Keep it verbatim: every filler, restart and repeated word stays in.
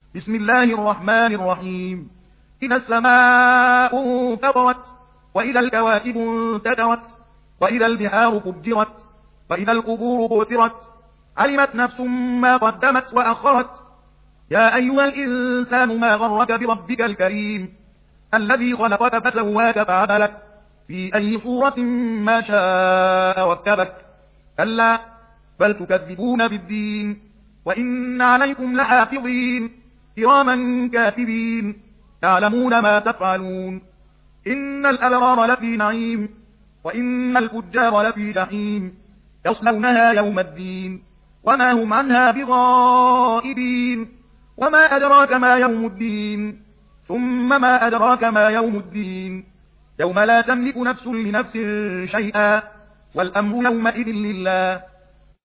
بسم الله الرحمن الرحيم. إذا السماء انفطرت، وإذا الكواكب انتثرت، وإذا البحار فجرت، وإذا القبور بعثرت، علمت نفس ما قدمت وأخرت. يا أيها الإنسان ما غرك بربك الكريم الذي خلقك فسواك فعدلك في أي صورة ما شاء ركبك. كلا بل تكذبون بالدين، وإن عليكم لحافظين كراما كاتبين يعلمون ما تفعلون. إن الأبرار لفي نعيم، وإن الفجار لفي جحيم يصلونها يوم الدين وما هم عنها بغائبين. وما أدراك ما يوم الدين، ثم ما أدراك ما يوم الدين. يوم لا تملك نفس لنفس شيئا، والأمر يومئذ لله.